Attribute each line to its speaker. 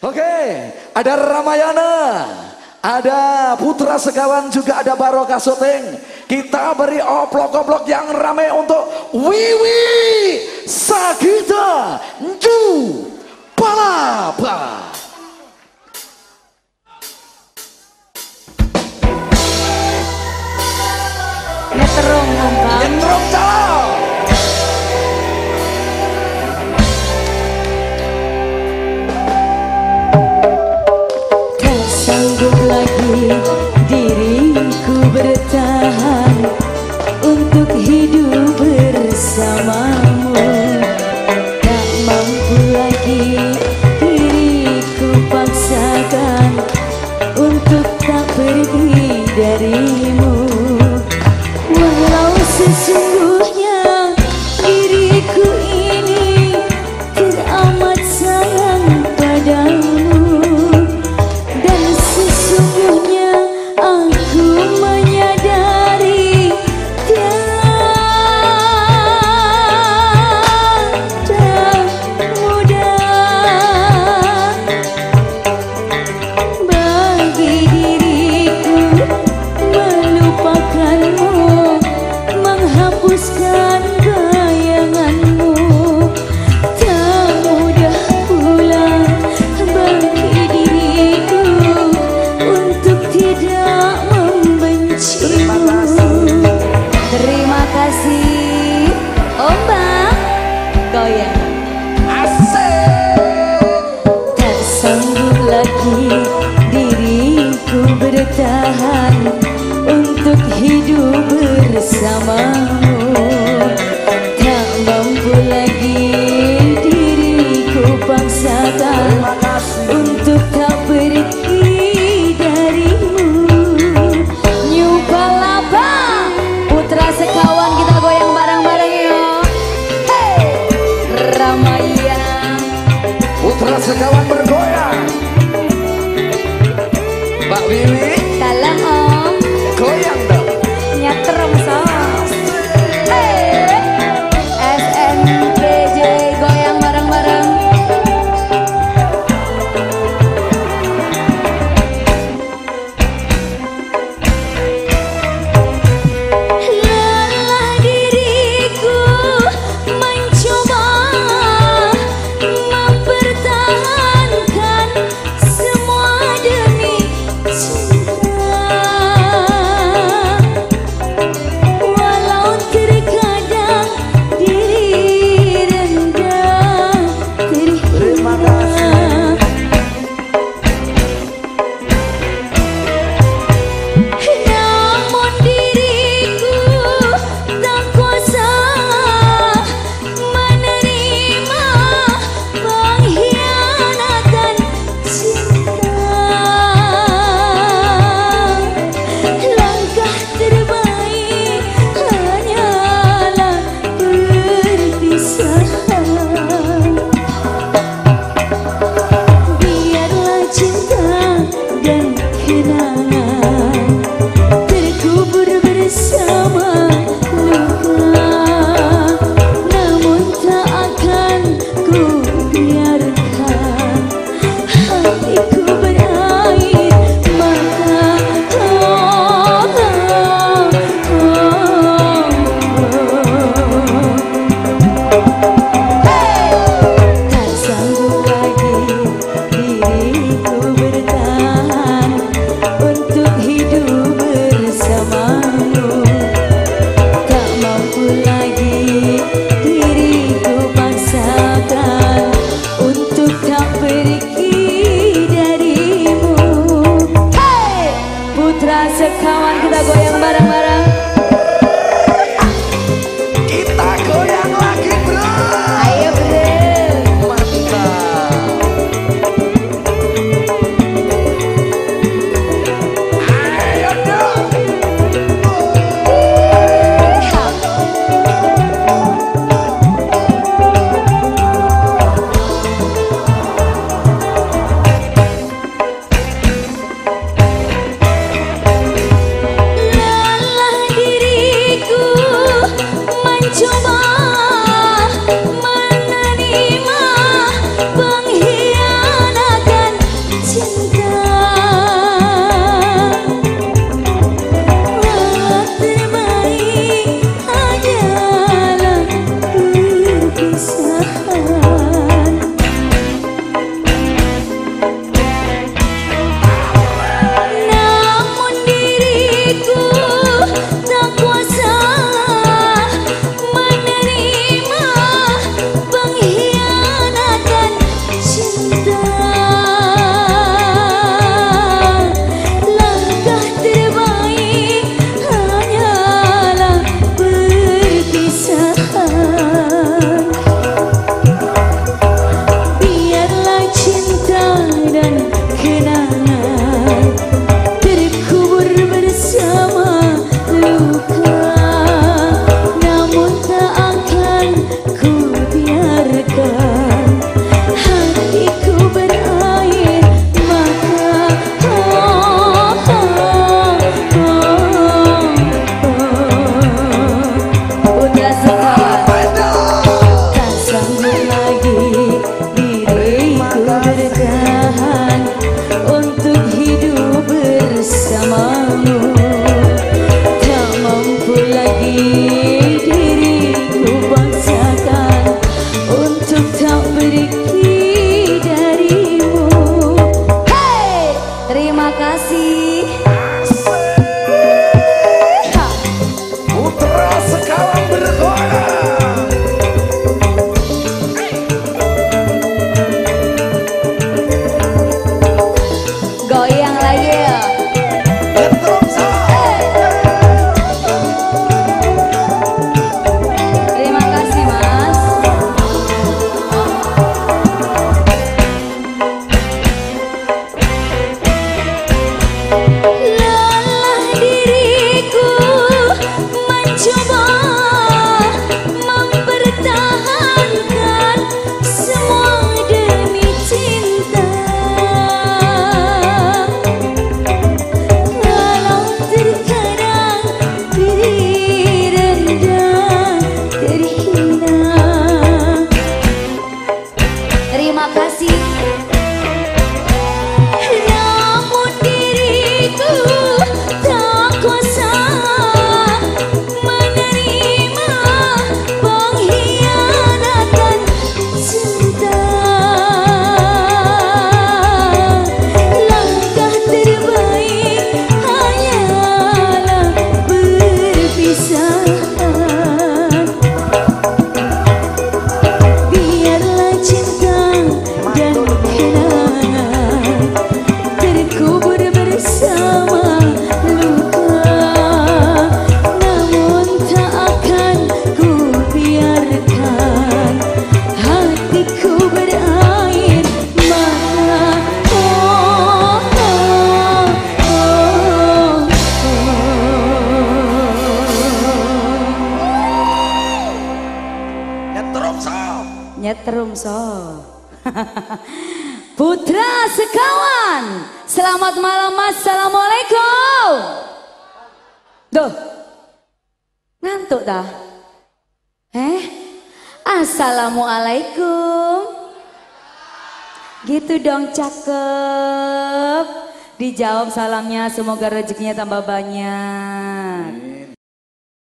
Speaker 1: Oke, ada Ramayana, ada Putra Sekawan, juga ada Barokah Syuting. Kita beri oplok-oplok yang ramai untuk Wiwi Sagita Nju Palapa.
Speaker 2: Nyetrong ngomong.
Speaker 1: Nyetrong calon.
Speaker 2: Tak sanggup lagi diriku bertahan untuk hidup bersamamu. Tak mampu lagi diriku paksakan untuk tak pergi darimu. Walau sesungguhnya diriku ini teramat sayang padamu, dan sesungguhnya aku menyadari tiada biarkan hatiku berair mata. Putra sekawan tak sanggup lagi diriku bertahan untuk hidup bersamamu. Tak mampu lagi diriku paksakan untuk tak pergi darimu. Hey, terima kasih.
Speaker 1: Putra Sekawan bergoyang.
Speaker 2: Goyang lagi ya. Terima kasih Mas. Lelah diriku mencoba mempertahankan semua demi cinta. Walau terkadang diri rendah terhina. Terima kasih. Namun diriku tak kuasa menerima pengkhianatan cinta. Langkah terbaik hanyalah berpisah. Biarlah cinta dan kenangan terkubur bersama luka, namun tak akan ku biarkan hatiku berair mata. Nyetrum so. Putra Sekawan, selamat malam Mas. Assalamualaikum. Duh, ngantuk dah? Assalamualaikum. Gitu dong, cakep. Dijawab salamnya, semoga rezekinya tambah banyak.